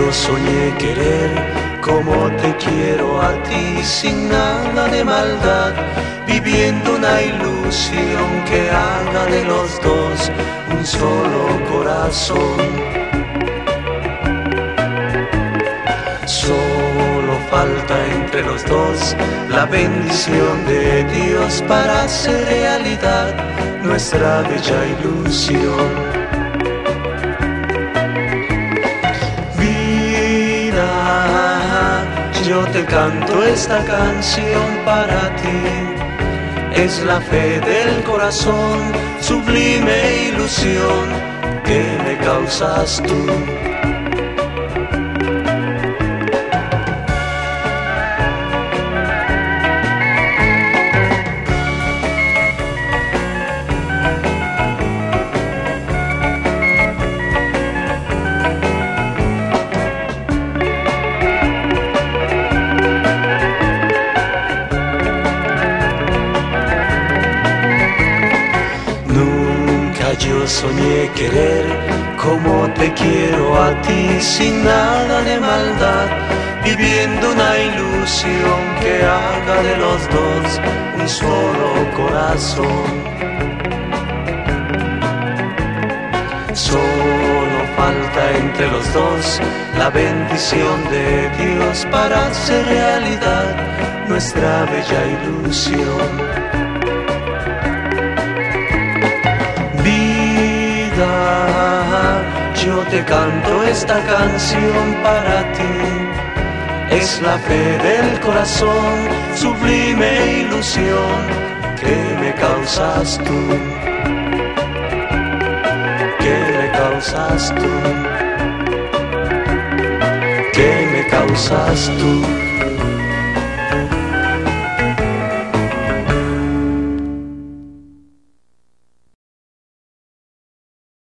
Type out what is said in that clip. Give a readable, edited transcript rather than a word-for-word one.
yo soñé querer como te quiero a ti, sin nada de maldad, viviendo una ilusión que haga de los dos un solo corazón. Solo falta entre los dos la bendición de Dios para hacer realidad nuestra bella ilusión. Yo te canto esta canción para ti, es la fe del corazón, sublime ilusión que me causas tú. Yo soñé querer como te quiero a ti, sin nada de maldad, viviendo una ilusión que haga de los dos un solo corazón. Solo falta entre los dos la bendición de Dios para hacer realidad nuestra bella ilusión. Yo te canto esta canción para ti, es la fe del corazón, sublime ilusión que me causas tú, que me causas tú, que me causas tú.